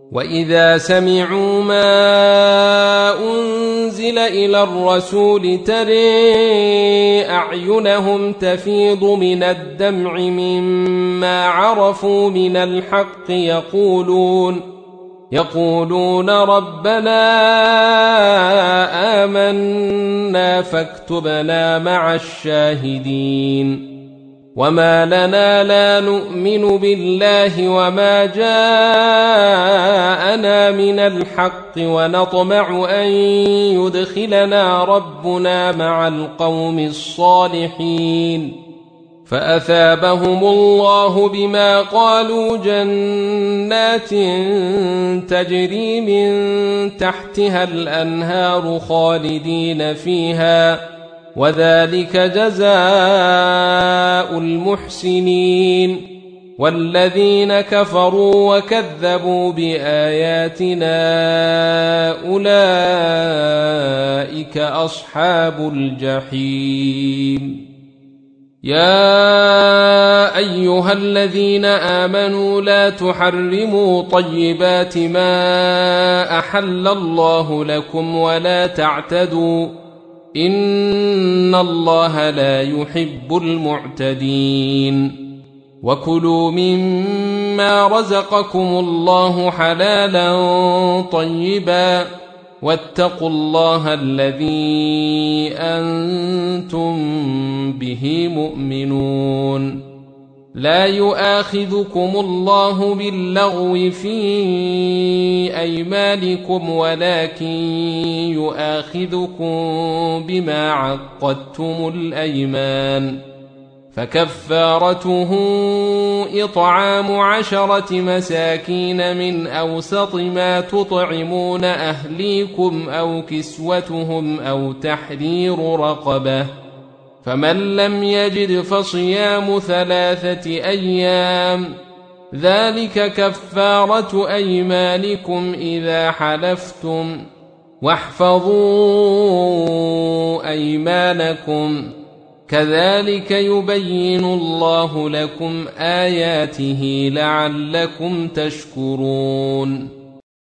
وإذا سمعوا ما أنزل إلى الرسول ترى أعينهم تفيض من الدمع مما عرفوا من الحق يقولون ربنا آمنا فاكتبنا مع الشاهدين وما لنا لا نؤمن بالله وما جاءنا من الحق ونطمع أن يدخلنا ربنا مع القوم الصالحين فأثابهم الله بما قالوا جنات تجري من تحتها الأنهار خالدين فيها وذلك جزاء المحسنين والذين كفروا وكذبوا بآياتنا أولئك أصحاب الجحيم يا أيها الذين آمنوا لا تحرموا طيبات ما أحل الله لكم ولا تعتدوا إن الله لا يحب المعتدين وكلوا مما رزقكم الله حلالا طيبا واتقوا الله الذي أنتم به مؤمنون لا يؤاخذكم الله باللغو في أيمانكم ولكن يؤاخذكم بما عقدتم الأيمان فكفارته إطعام 10 مساكين من أوسط ما تطعمون أهليكم أو كسوتهم أو تحرير رقبة فمن لم يجد فصيام 3 أيام ذلك كفارة أيمانكم إذا حلفتم واحفظوا أيمانكم كذلك يبين الله لكم آياته لعلكم تشكرون